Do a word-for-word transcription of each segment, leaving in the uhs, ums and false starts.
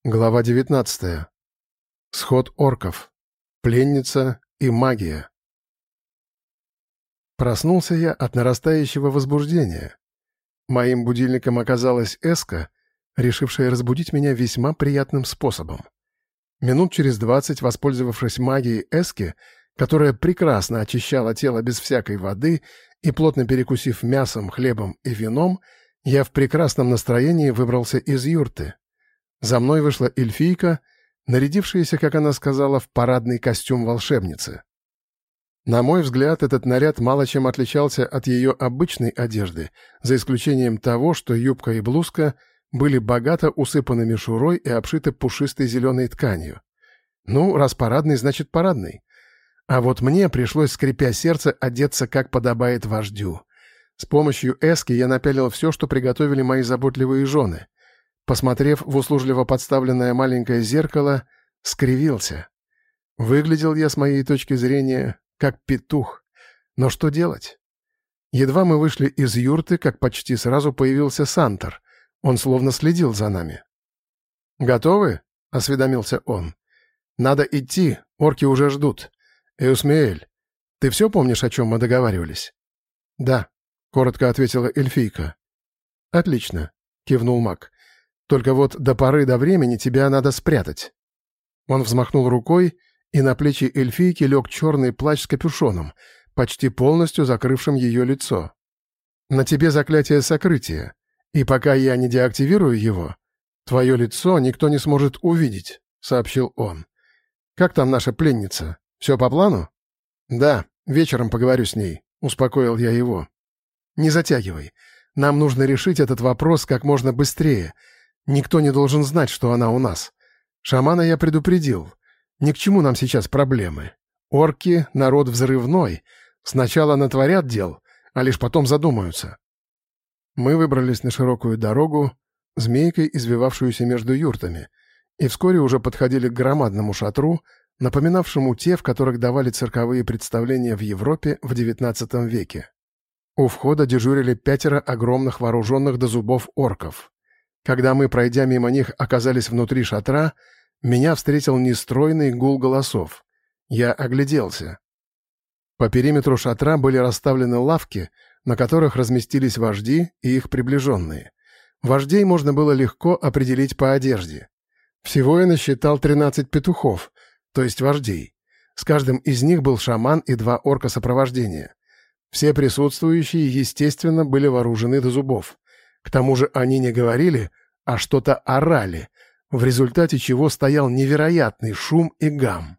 Глава девятнадцатая. Сход орков. Пленница и магия. Проснулся я от нарастающего возбуждения. Моим будильником оказалась Эска, решившая разбудить меня весьма приятным способом. Минут через двадцать, воспользовавшись магией Эски, которая прекрасно очищала тело без всякой воды и плотно перекусив мясом, хлебом и вином, я в прекрасном настроении выбрался из юрты. За мной вышла эльфийка, нарядившаяся, как она сказала, в парадный костюм волшебницы. На мой взгляд, этот наряд мало чем отличался от ее обычной одежды, за исключением того, что юбка и блузка были богато усыпаны мишурой и обшиты пушистой зеленой тканью. Ну, раз парадный, значит парадный. А вот мне пришлось, скрипя сердце, одеться, как подобает вождю. С помощью эски я напялил все, что приготовили мои заботливые жены. Посмотрев в услужливо подставленное маленькое зеркало, скривился. Выглядел я, с моей точки зрения, как петух. Но что делать? Едва мы вышли из юрты, как почти сразу появился Сантор. Он словно следил за нами. «Готовы?» — осведомился он. «Надо идти, орки уже ждут. Эусмеэль, ты все помнишь, о чем мы договаривались?» «Да», — коротко ответила эльфийка. «Отлично», — кивнул маг. «Только вот до поры до времени тебя надо спрятать». Он взмахнул рукой, и на плечи эльфийки лег черный плащ с капюшоном, почти полностью закрывшим ее лицо. «На тебе заклятие сокрытия, и пока я не деактивирую его, твое лицо никто не сможет увидеть», — сообщил он. «Как там наша пленница? Все по плану?» «Да, вечером поговорю с ней», — успокоил я его. «Не затягивай. Нам нужно решить этот вопрос как можно быстрее. Никто не должен знать, что она у нас. Шамана я предупредил. Ни к чему нам сейчас проблемы. Орки — народ взрывной. Сначала натворят дел, а лишь потом задумаются». Мы выбрались на широкую дорогу, змейкой извивавшуюся между юртами, и вскоре уже подходили к громадному шатру, напоминавшему те, в которых давали цирковые представления в Европе в девятнадцатом веке. У входа дежурили пятеро огромных вооруженных до зубов орков. Когда мы, пройдя мимо них, оказались внутри шатра, меня встретил нестройный гул голосов. Я огляделся. По периметру шатра были расставлены лавки, на которых разместились вожди и их приближенные. Вождей можно было легко определить по одежде. Всего я насчитал тринадцать петухов, то есть вождей. С каждым из них был шаман и два орка сопровождения. Все присутствующие, естественно, были вооружены до зубов. К тому же они не говорили, а что-то орали, в результате чего стоял невероятный шум и гам.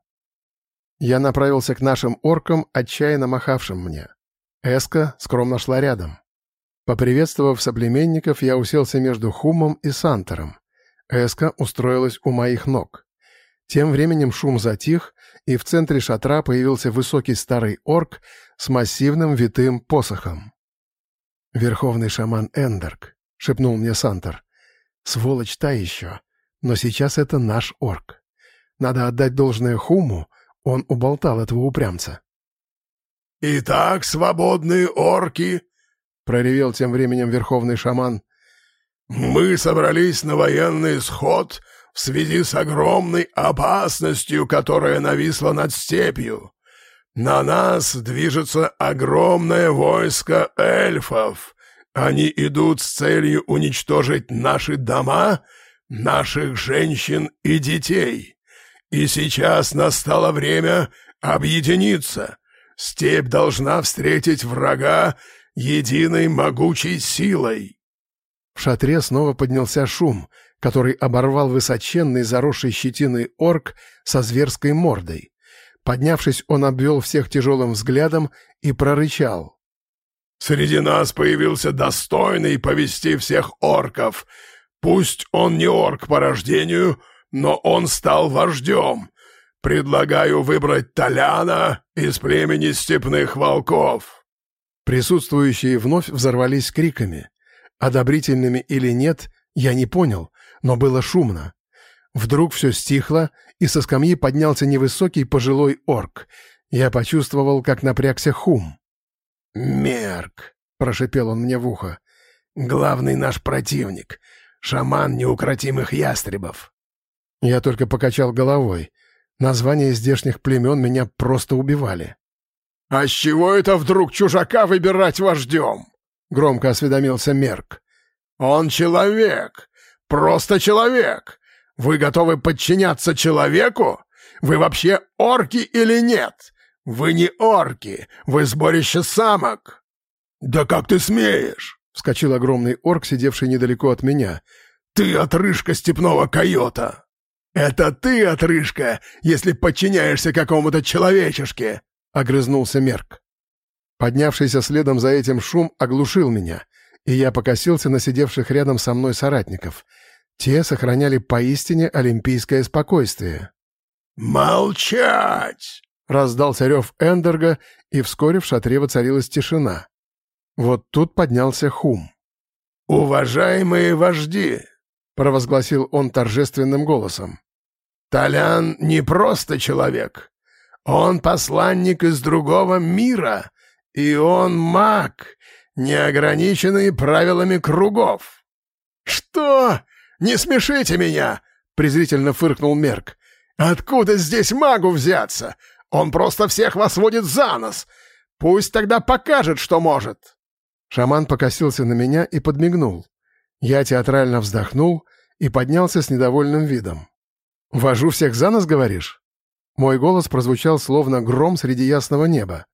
Я направился к нашим оркам, отчаянно махавшим мне. Эска скромно шла рядом. Поприветствовав соплеменников, я уселся между Хумом и Сантором. Эска устроилась у моих ног. Тем временем шум затих, и в центре шатра появился высокий старый орк с массивным витым посохом. «Верховный шаман Эндерк», — шепнул мне Сантор. «Сволочь та еще, но сейчас это наш орк. Надо отдать должное Хуму, он уболтал этого упрямца». «Итак, свободные орки», — проревел тем временем верховный шаман, — «мы собрались на военный сход в связи с огромной опасностью, которая нависла над степью. На нас движется огромное войско эльфов. Они идут с целью уничтожить наши дома, наших женщин и детей. И сейчас настало время объединиться. Степь должна встретить врага единой могучей силой». В шатре снова поднялся шум, который оборвал высоченный заросший щетиной орк со зверской мордой. Поднявшись, он обвел всех тяжелым взглядом и прорычал: «Среди нас появился достойный повести всех орков. Пусть он не орк по рождению, но он стал вождем. Предлагаю выбрать Толяна из племени степных волков». Присутствующие вновь взорвались криками. Одобрительными или нет, я не понял, но было шумно. Вдруг все стихло, и со скамьи поднялся невысокий пожилой орк. Я почувствовал, как напрягся Хум. «Мерк», — прошипел он мне в ухо, — «главный наш противник, шаман неукротимых ястребов». Я только покачал головой. Названия здешних племен меня просто убивали. «А с чего это вдруг чужака выбирать вождем?» — громко осведомился Мерк. «Он человек, просто человек. Вы готовы подчиняться человеку? Вы вообще орки или нет? Вы не орки, вы сборище самок!» «Да как ты смеешь?» — вскочил огромный орк, сидевший недалеко от меня. «Ты отрыжка степного койота!» «Это ты, отрыжка, если подчиняешься какому-то человечешке!» — огрызнулся Мерк. Поднявшийся следом за этим шум оглушил меня, и я покосился на сидевших рядом со мной соратников. Те сохраняли поистине олимпийское спокойствие. «Молчать!» — раздался рев Эндерга, и вскоре в шатре воцарилась тишина. Вот тут поднялся Хум. «Уважаемые вожди!» — провозгласил он торжественным голосом. «Толян не просто человек. Он посланник из другого мира, и он маг, не ограниченный правилами кругов». «Что? Не смешите меня!» — презрительно фыркнул Мерк. «Откуда здесь магу взяться? Он просто всех вас водит за нос. Пусть тогда покажет, что может». Шаман покосился на меня и подмигнул. Я театрально вздохнул и поднялся с недовольным видом. «Вожу всех за нос, говоришь?» Мой голос прозвучал словно гром среди ясного неба.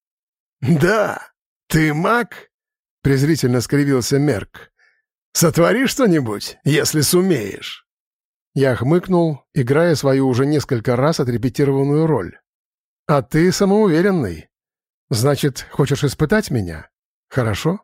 «Да, ты маг?» — презрительно скривился Мерк. «Сотвори что-нибудь, если сумеешь». Я хмыкнул, играя свою уже несколько раз отрепетированную роль. «А ты самоуверенный. Значит, хочешь испытать меня? Хорошо?»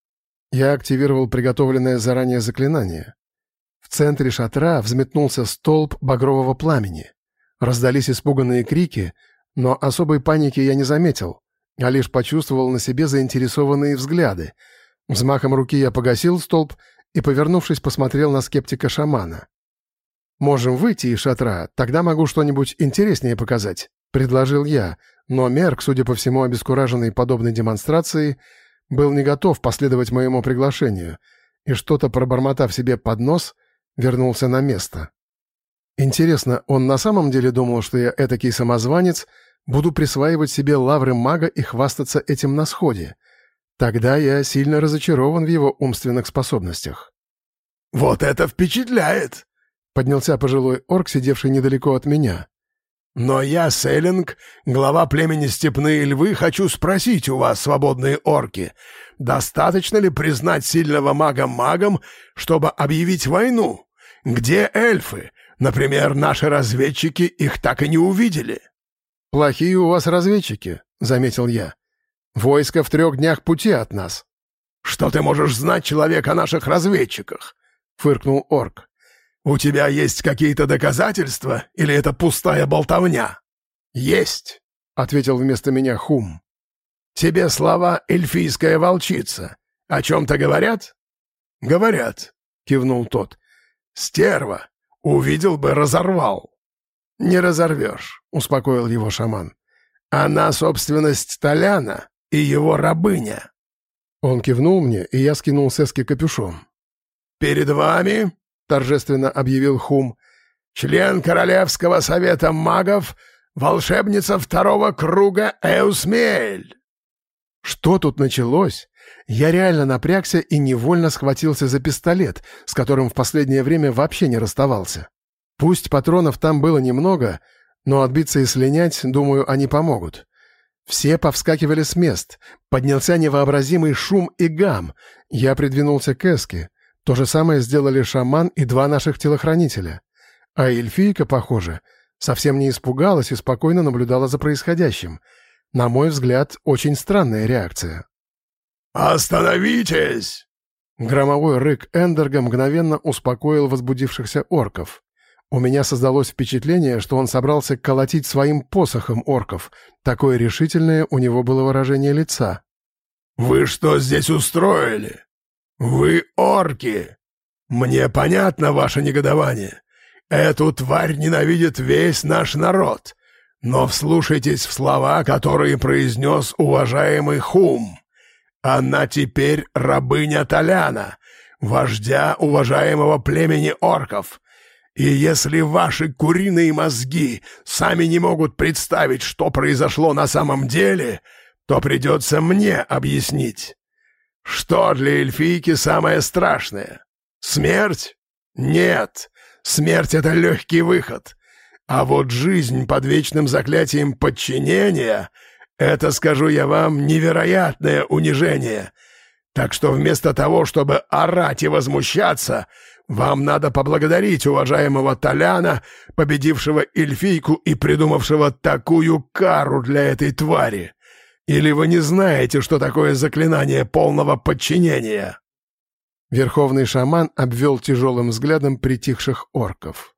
Я активировал приготовленное заранее заклинание. В центре шатра взметнулся столб багрового пламени. Раздались испуганные крики, но особой паники я не заметил, а лишь почувствовал на себе заинтересованные взгляды. Взмахом руки я погасил столб и, повернувшись, посмотрел на скептика-шамана. «Можем выйти из шатра, тогда могу что-нибудь интереснее показать», — предложил я, но Мерк, судя по всему обескураженный подобной демонстрацией, был не готов последовать моему приглашению и, что-то пробормотав себе под нос, вернулся на место. Интересно, он на самом деле думал, что я этакий самозванец, буду присваивать себе лавры мага и хвастаться этим на сходе? Тогда я сильно разочарован в его умственных способностях. «Вот это впечатляет!» — поднялся пожилой орк, сидевший недалеко от меня. «Но я, Селлинг, глава племени Степные Львы, хочу спросить у вас, свободные орки, достаточно ли признать сильного мага магом, чтобы объявить войну? Где эльфы? Например, наши разведчики их так и не увидели». «Плохие у вас разведчики», — заметил я. «Войско в трех днях пути от нас». «Что ты можешь знать, человек, о наших разведчиках?» — фыркнул орк. «У тебя есть какие-то доказательства, или это пустая болтовня?» «Есть», — ответил вместо меня Хум. «Тебе слова «эльфийская волчица» о чем-то говорят?» «Говорят», — кивнул тот. «Стерва. Увидел бы, разорвал». «Не разорвешь», — успокоил его шаман. «Она собственность Толяна и его рабыня». Он кивнул мне, и я скинул с эски капюшон. «Перед вами», — торжественно объявил Хум, — «член Королевского совета магов, волшебница второго круга Эусмиэль». Что тут началось? Я реально напрягся и невольно схватился за пистолет, с которым в последнее время вообще не расставался. Пусть патронов там было немного, но отбиться и слинять, думаю, они помогут. Все повскакивали с мест, поднялся невообразимый шум и гам. Я придвинулся к эске. То же самое сделали шаман и два наших телохранителя. А эльфийка, похоже, совсем не испугалась и спокойно наблюдала за происходящим. На мой взгляд, очень странная реакция. «Остановитесь!» Громовой рык Эндерга мгновенно успокоил возбудившихся орков. У меня создалось впечатление, что он собрался колотить своим посохом орков. Такое решительное у него было выражение лица. «Вы что здесь устроили? Вы орки! Мне понятно ваше негодование. Эту тварь ненавидит весь наш народ. Но вслушайтесь в слова, которые произнес уважаемый Хум. Она теперь рабыня Толяна, вождя уважаемого племени орков. И если ваши куриные мозги сами не могут представить, что произошло на самом деле, то придется мне объяснить. Что для эльфийки самое страшное? Смерть? Нет, смерть — это легкий выход. А вот жизнь под вечным заклятием подчинения — это, скажу я вам, невероятное унижение. Так что вместо того, чтобы орать и возмущаться, вам надо поблагодарить уважаемого Толяна, победившего эльфийку и придумавшего такую кару для этой твари. Или вы не знаете, что такое заклинание полного подчинения?» Верховный шаман обвел тяжелым взглядом притихших орков.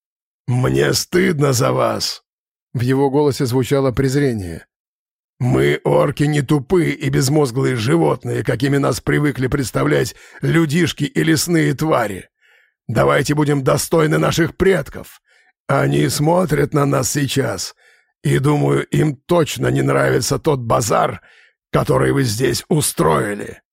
«Мне стыдно за вас!» В его голосе звучало презрение. «Мы, орки, не тупые и безмозглые животные, какими нас привыкли представлять людишки и лесные твари. Давайте будем достойны наших предков. Они смотрят на нас сейчас, и, думаю, им точно не нравится тот базар, который вы здесь устроили».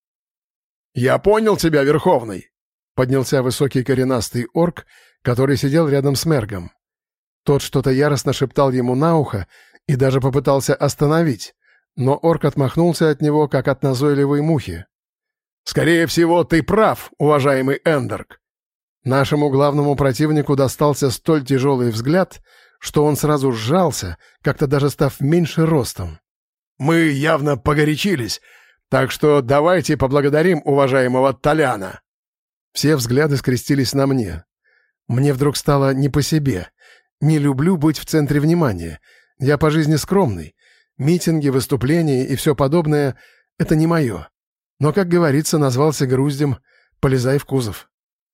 «Я понял тебя, Верховный!» — поднялся высокий коренастый орк, который сидел рядом с Мергом. Тот что-то яростно шептал ему на ухо и даже попытался остановить, но орк отмахнулся от него, как от назойливой мухи. «Скорее всего, ты прав, уважаемый Эндерк. Нашему главному противнику достался столь тяжелый взгляд, что он сразу сжался, как-то даже став меньше ростом. Мы явно погорячились, так что давайте поблагодарим уважаемого Толяна». Все взгляды скрестились на мне. Мне вдруг стало не по себе. Не люблю быть в центре внимания. Я по жизни скромный. Митинги, выступления и все подобное — это не мое. Но, как говорится, назвался груздем, полезай в кузов.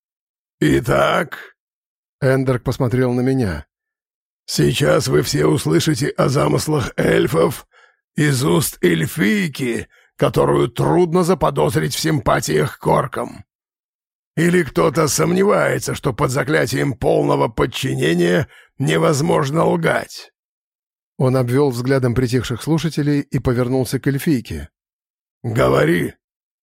«Итак...» — Эндерк посмотрел на меня. «Сейчас вы все услышите о замыслах эльфов из уст эльфийки, которую трудно заподозрить в симпатиях к оркам. Или кто-то сомневается, что под заклятием полного подчинения невозможно лгать?» Он обвел взглядом притихших слушателей и повернулся к эльфийке. «Говори!»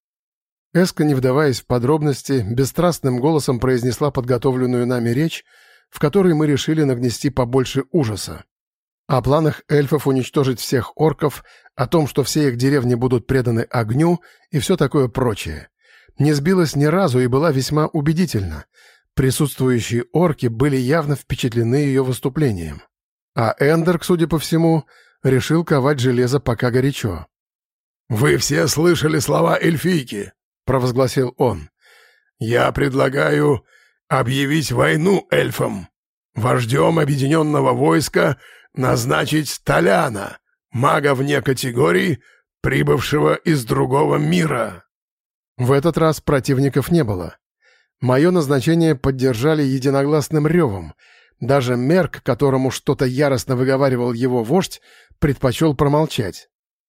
Эска, не вдаваясь в подробности, бесстрастным голосом произнесла подготовленную нами речь, в которой мы решили нагнести побольше ужаса. О планах эльфов уничтожить всех орков, о том, что все их деревни будут преданы огню и все такое прочее. Не сбилась ни разу и была весьма убедительна. Присутствующие орки были явно впечатлены ее выступлением. А Эндерк, судя по всему, решил ковать железо пока горячо. «Вы все слышали слова эльфийки», — провозгласил он. «Я предлагаю объявить войну эльфам. Вождем объединенного войска назначить Толяна, мага вне категорий, прибывшего из другого мира». В этот раз противников не было. Мое назначение поддержали единогласным ревом. Даже Мерк, которому что-то яростно выговаривал его вождь, предпочел промолчать.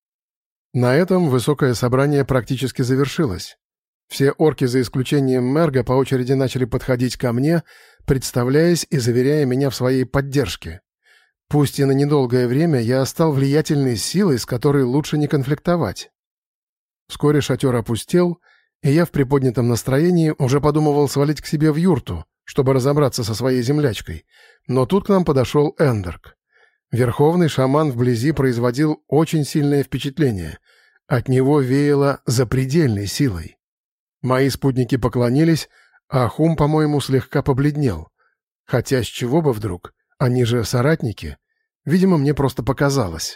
На этом высокое собрание практически завершилось. Все орки, за исключением Мерга, по очереди начали подходить ко мне, представляясь и заверяя меня в своей поддержке. Пусть и на недолгое время я стал влиятельной силой, с которой лучше не конфликтовать. Вскоре шатер опустел, и я в приподнятом настроении уже подумывал свалить к себе в юрту, чтобы разобраться со своей землячкой. Но тут к нам подошел Эндерк. Верховный шаман вблизи производил очень сильное впечатление. От него веяло запредельной силой. Мои спутники поклонились, а Хум, по-моему, слегка побледнел. Хотя с чего бы вдруг? Они же соратники. Видимо, мне просто показалось.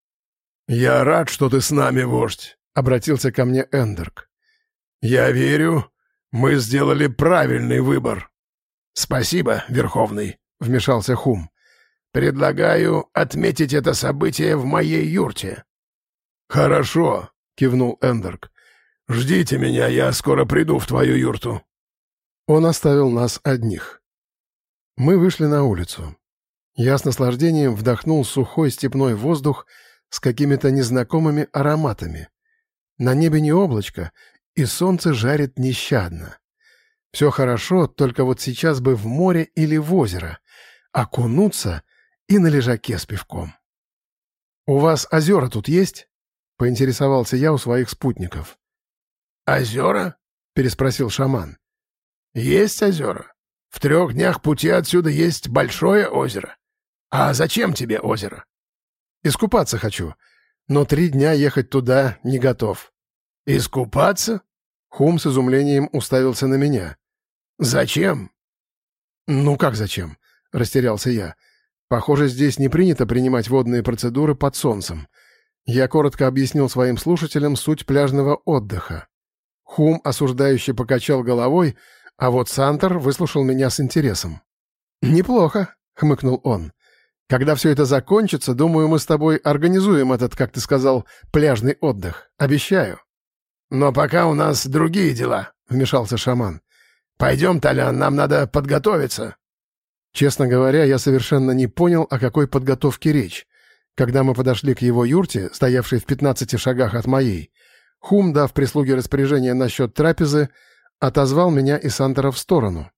«Я рад, что ты с нами, вождь», — обратился ко мне Эндерк. «Я верю, мы сделали правильный выбор». «Спасибо, Верховный», — вмешался Хум. «Предлагаю отметить это событие в моей юрте». «Хорошо», — кивнул Эндерк. «Ждите меня, я скоро приду в твою юрту». Он оставил нас одних. Мы вышли на улицу. Я с наслаждением вдохнул сухой степной воздух с какими-то незнакомыми ароматами. На небе не облачко, и солнце жарит нещадно. Все хорошо, только вот сейчас бы в море или в озеро, окунуться и на лежаке с пивком. «У вас озера тут есть?» — поинтересовался я у своих спутников. «Озера?» — переспросил шаман. «Есть озера. В трех днях пути отсюда есть большое озеро. А зачем тебе озеро? Искупаться хочу, но три дня ехать туда не готов. Искупаться? Хум с изумлением уставился на меня. Зачем? Ну как зачем? Растерялся я. Похоже, здесь не принято принимать водные процедуры под солнцем. Я коротко объяснил своим слушателям суть пляжного отдыха. Хум осуждающе покачал головой, а вот Сантер выслушал меня с интересом. «Неплохо», — хмыкнул он. «Когда все это закончится, думаю, мы с тобой организуем этот, как ты сказал, пляжный отдых. Обещаю». «Но пока у нас другие дела», — вмешался шаман. «Пойдем, Толян, нам надо подготовиться». Честно говоря, я совершенно не понял, о какой подготовке речь. Когда мы подошли к его юрте, стоявшей в пятнадцати шагах от моей, Хум, дав прислуге распоряжение насчет трапезы, отозвал меня и Сантера в сторону.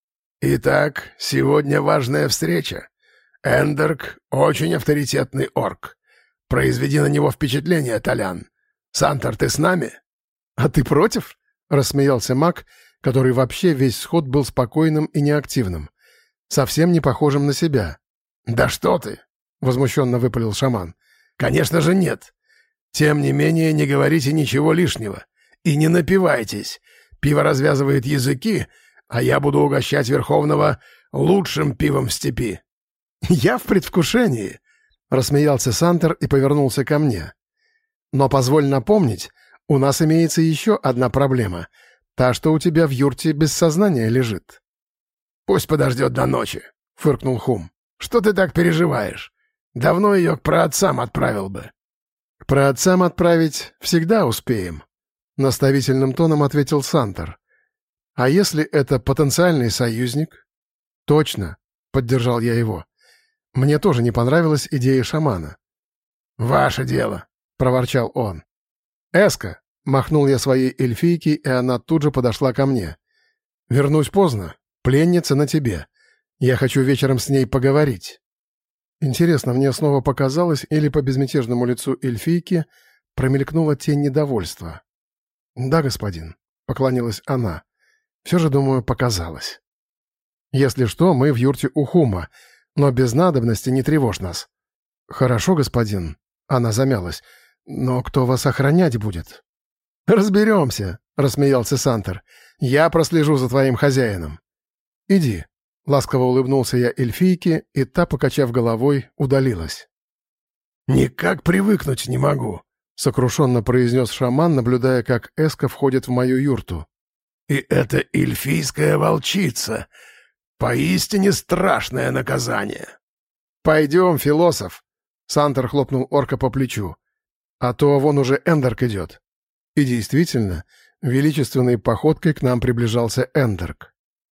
«Итак, сегодня важная встреча. Эндерк — очень авторитетный орк. Произведи на него впечатление, Толян. Сантер, ты с нами?» «А ты против?» — рассмеялся маг, который вообще весь сход был спокойным и неактивным. Совсем не похожим на себя. «Да что ты!» — возмущенно выпалил шаман. «Конечно же нет. Тем не менее, не говорите ничего лишнего. И не напивайтесь. Пиво развязывает языки, а я буду угощать Верховного лучшим пивом в степи». «Я в предвкушении!» — рассмеялся Сантер и повернулся ко мне. «Но позволь напомнить, у нас имеется еще одна проблема. Та, что у тебя в юрте без сознания лежит». «Пусть подождет до ночи», — фыркнул Хум. «Что ты так переживаешь? Давно ее к праотцам отправил бы». «К праотцам отправить всегда успеем», — наставительным тоном ответил Сантер. «А если это потенциальный союзник?» «Точно», — поддержал я его. Мне тоже не понравилась идея шамана. «Ваше дело», — проворчал он. «Эска», — махнул я своей эльфийке, и она тут же подошла ко мне. «Вернусь поздно. Пленница на тебе. Я хочу вечером с ней поговорить». Интересно, мне снова показалось, или по безмятежному лицу эльфийки промелькнула тень недовольства. «Да, господин», — поклонилась она. «Все же, думаю, показалось. Если что, мы в юрте у Хума, но без надобности не тревожь нас». «Хорошо, господин», — она замялась. «Но кто вас охранять будет?» «Разберемся», — рассмеялся Сантер. «Я прослежу за твоим хозяином». «Иди», — ласково улыбнулся я эльфийке, и та, покачав головой, удалилась. «Никак привыкнуть не могу», — сокрушенно произнес шаман, наблюдая, как Эска входит в мою юрту. «И это эльфийская волчица. Поистине страшное наказание». «Пойдем, философ», — Сантер хлопнул орка по плечу. «А то вон уже Эндерк идет». И действительно, величественной походкой к нам приближался Эндерк.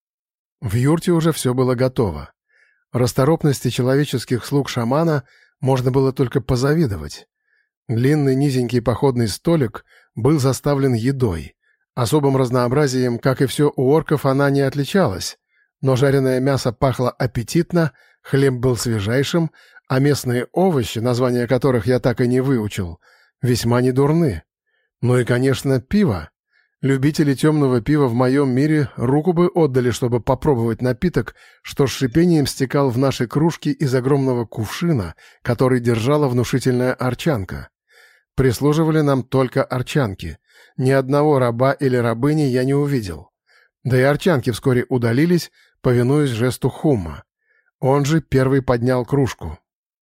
В юрте уже все было готово. Расторопности человеческих слуг шамана можно было только позавидовать. Длинный низенький походный столик был заставлен едой. Особым разнообразием, как и все у орков, она не отличалась, но жареное мясо пахло аппетитно, хлеб был свежайшим, а местные овощи, названия которых я так и не выучил, весьма недурны. Ну и, конечно, пиво. Любители темного пива в моем мире руку бы отдали, чтобы попробовать напиток, что с шипением стекал в наши кружки из огромного кувшина, который держала внушительная арчанка. Прислуживали нам только арчанки. Ни одного раба или рабыни я не увидел. Да и арчанки вскоре удалились, повинуясь жесту Хума. Он же первый поднял кружку.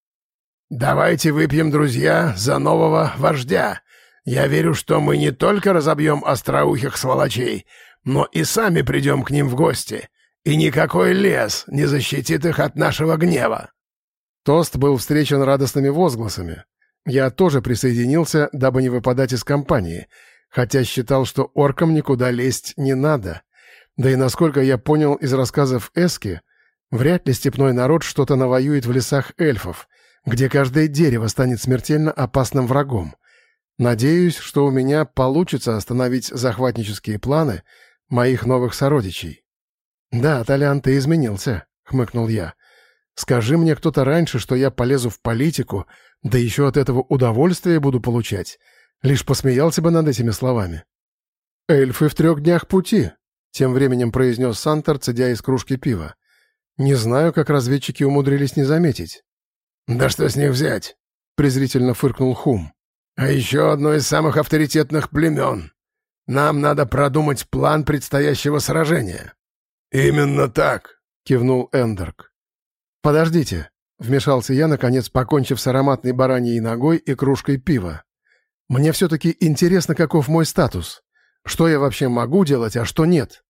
«Давайте выпьем, друзья, за нового вождя. Я верю, что мы не только разобьем остроухих сволочей, но и сами придем к ним в гости, и никакой лес не защитит их от нашего гнева». Тост был встречен радостными возгласами. Я тоже присоединился, дабы не выпадать из компании, хотя считал, что оркам никуда лезть не надо. Да и насколько я понял из рассказов Эски, вряд ли степной народ что-то навоюет в лесах эльфов, где каждое дерево станет смертельно опасным врагом. Надеюсь, что у меня получится остановить захватнические планы моих новых сородичей. «Да, Толян, ты изменился», — хмыкнул я. «Скажи мне кто-то раньше, что я полезу в политику, да еще от этого удовольствие буду получать. Лишь посмеялся бы над этими словами». «Эльфы в трех днях пути», — тем временем произнес Сантер, цедя из кружки пива. «Не знаю, как разведчики умудрились не заметить». «Да что с них взять?» — презрительно фыркнул Хум. «А еще одно из самых авторитетных племен. Нам надо продумать план предстоящего сражения». «Именно так», — кивнул Эндерк. «Подождите», — вмешался я, наконец покончив с ароматной бараньей ногой и кружкой пива. «Мне все-таки интересно, каков мой статус. Что я вообще могу делать, а что нет?»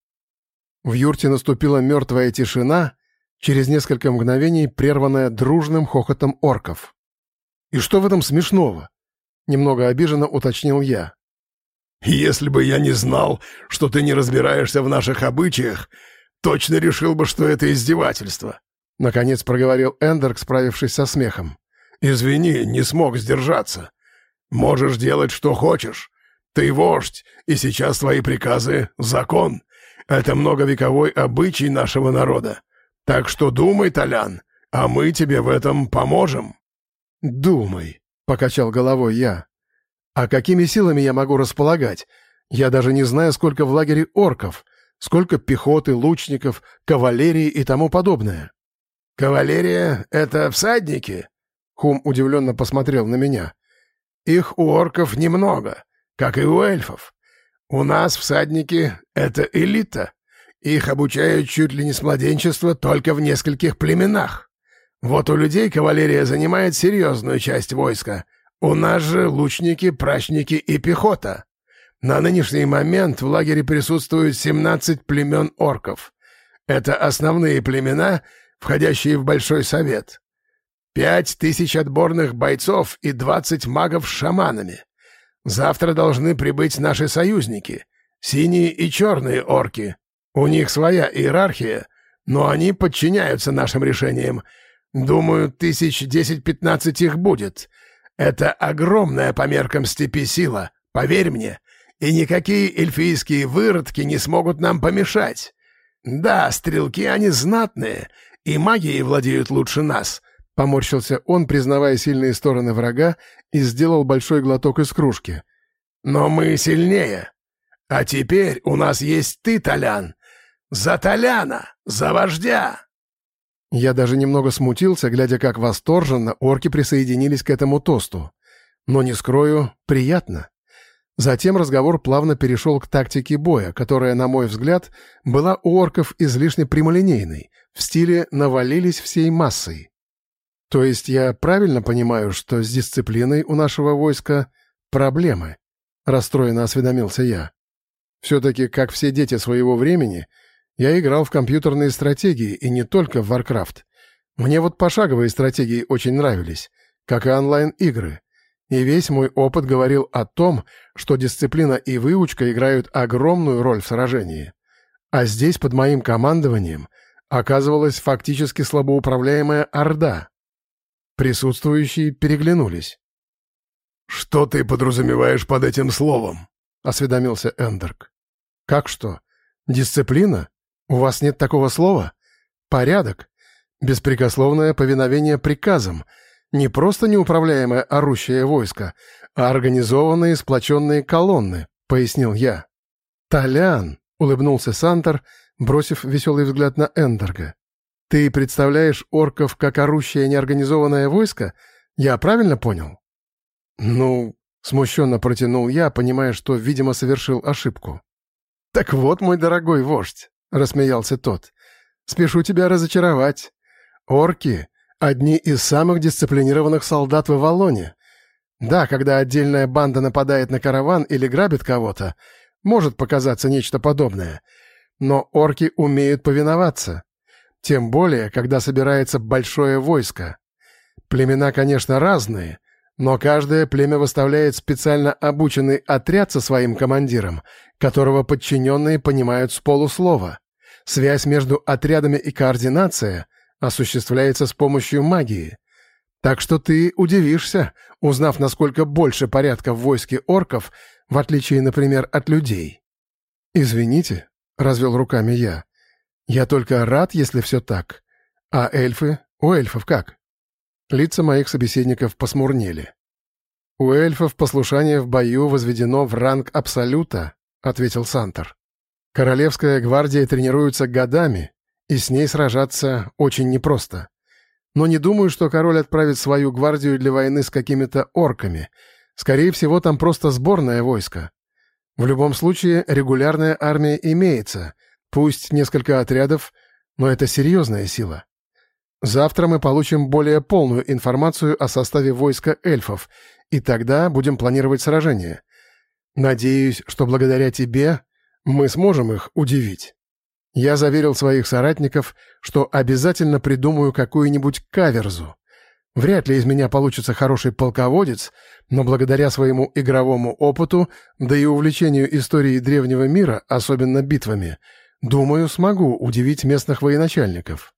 В юрте наступила мертвая тишина, через несколько мгновений прерванная дружным хохотом орков. «И что в этом смешного?» — немного обиженно уточнил я. «Если бы я не знал, что ты не разбираешься в наших обычаях, точно решил бы, что это издевательство», — наконец проговорил Эндерк, справившись со смехом. «Извини, не смог сдержаться. Можешь делать, что хочешь. Ты вождь, и сейчас твои приказы — закон. Это многовековой обычай нашего народа. Так что думай, Толян, а мы тебе в этом поможем». «Думай», — покачал головой я. «А какими силами я могу располагать? Я даже не знаю, сколько в лагере орков, сколько пехоты, лучников, кавалерии и тому подобное». «Кавалерия — это всадники?» Хум удивленно посмотрел на меня. «Их у орков немного, как и у эльфов. У нас всадники — это элита. Их обучают чуть ли не с младенчества только в нескольких племенах. Вот у людей кавалерия занимает серьезную часть войска. У нас же лучники, прачники и пехота. На нынешний момент в лагере присутствуют семнадцать племен орков. Это основные племена, входящие в Большой Совет. Пять тысяч отборных бойцов и двадцать магов с шаманами. Завтра должны прибыть наши союзники, синие и черные орки. У них своя иерархия, но они подчиняются нашим решениям. Думаю, тысяч десять-пятнадцать их будет. Это огромная по меркам степи сила, поверь мне, и никакие эльфийские выродки не смогут нам помешать. Да, стрелки они знатные, и магией владеют лучше нас». Поморщился он, признавая сильные стороны врага, и сделал большой глоток из кружки. «Но мы сильнее. А теперь у нас есть ты, Толян. За Толяна! За вождя!» Я даже немного смутился, глядя, как восторженно орки присоединились к этому тосту. Но, не скрою, приятно. Затем разговор плавно перешел к тактике боя, которая, на мой взгляд, была у орков излишне прямолинейной, в стиле «навалились всей массой». То есть я правильно понимаю, что с дисциплиной у нашего войска проблемы? Расстроенно осведомился я. Все-таки, как все дети своего времени, я играл в компьютерные стратегии, и не только в Warcraft. Мне вот пошаговые стратегии очень нравились, как и онлайн-игры. И весь мой опыт говорил о том, что дисциплина и выучка играют огромную роль в сражении. А здесь под моим командованием оказывалась фактически слабоуправляемая орда. Присутствующие переглянулись. «Что ты подразумеваешь под этим словом?» — осведомился Эндерк. «Как что? Дисциплина? У вас нет такого слова? Порядок? Беспрекословное повиновение приказам. Не просто неуправляемое орущее войско, а организованные сплоченные колонны», — пояснил я. «Толян», — улыбнулся Сантер, бросив веселый взгляд на Эндерга. «Ты представляешь орков как орущее неорганизованное войско? Я правильно понял?» «Ну...» — смущенно протянул я, понимая, что, видимо, совершил ошибку. «Так вот, мой дорогой вождь», — рассмеялся тот, — «спешу тебя разочаровать. Орки — одни из самых дисциплинированных солдат в Авалоне. Да, когда отдельная банда нападает на караван или грабит кого-то, может показаться нечто подобное. Но орки умеют повиноваться. Тем более, когда собирается большое войско. Племена, конечно, разные, но каждое племя выставляет специально обученный отряд со своим командиром, которого подчиненные понимают с полуслова. Связь между отрядами и координация осуществляется с помощью магии. Так что ты удивишься, узнав, насколько больше порядка в войске орков, в отличие, например, от людей. «Извините», — развел руками я, — «я только рад, если все так. А эльфы? У эльфов как?» Лица моих собеседников посмурнели. «У эльфов послушание в бою возведено в ранг абсолюта», — ответил Сантер. Королевская гвардия тренируется годами, и с ней сражаться очень непросто. Но не думаю, что король отправит свою гвардию для войны с какими-то орками. Скорее всего, там просто сборное войско. В любом случае, регулярная армия имеется, пусть несколько отрядов, но это серьезная сила. Завтра мы получим более полную информацию о составе войска эльфов, и тогда будем планировать сражение. Надеюсь, что благодаря тебе мы сможем их удивить. Я заверил своих соратников, что обязательно придумаю какую-нибудь каверзу. Вряд ли из меня получится хороший полководец, но благодаря своему игровому опыту, да и увлечению историей древнего мира, особенно битвами, думаю, смогу удивить местных военачальников.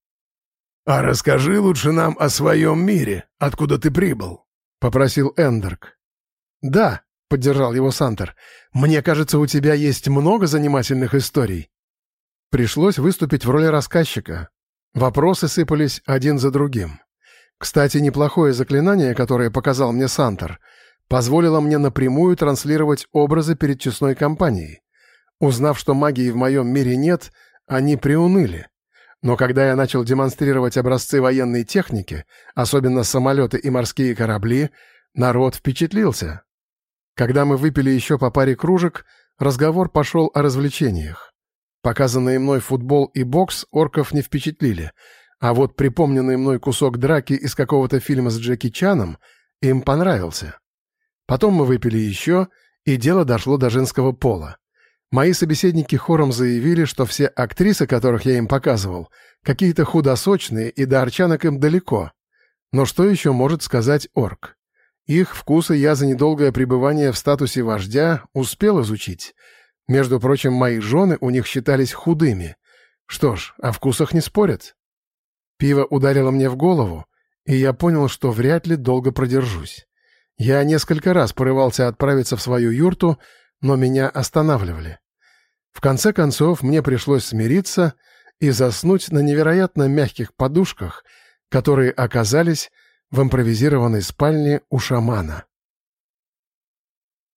«А расскажи лучше нам о своем мире, откуда ты прибыл», — попросил Эндерк. «Да», — поддержал его Сантер, — «мне кажется, у тебя есть много занимательных историй». Пришлось выступить в роли рассказчика. Вопросы сыпались один за другим. Кстати, неплохое заклинание, которое показал мне Сантер, позволило мне напрямую транслировать образы перед честной компанией. Узнав, что магии в моем мире нет, они приуныли. Но когда я начал демонстрировать образцы военной техники, особенно самолеты и морские корабли, народ впечатлился. Когда мы выпили еще по паре кружек, разговор пошел о развлечениях. Показанные мной футбол и бокс орков не впечатлили, а вот припомненный мной кусок драки из какого-то фильма с Джеки Чаном им понравился. Потом мы выпили еще, и дело дошло до женского пола. Мои собеседники хором заявили, что все актрисы, которых я им показывал, какие-то худосочные, и до арчанок им далеко. Но что еще может сказать орк? Их вкусы я за недолгое пребывание в статусе вождя успел изучить. Между прочим, мои жены у них считались худыми. Что ж, о вкусах не спорят. Пиво ударило мне в голову, и я понял, что вряд ли долго продержусь. Я несколько раз порывался отправиться в свою юрту, но меня останавливали. В конце концов, мне пришлось смириться и заснуть на невероятно мягких подушках, которые оказались в импровизированной спальне у шамана.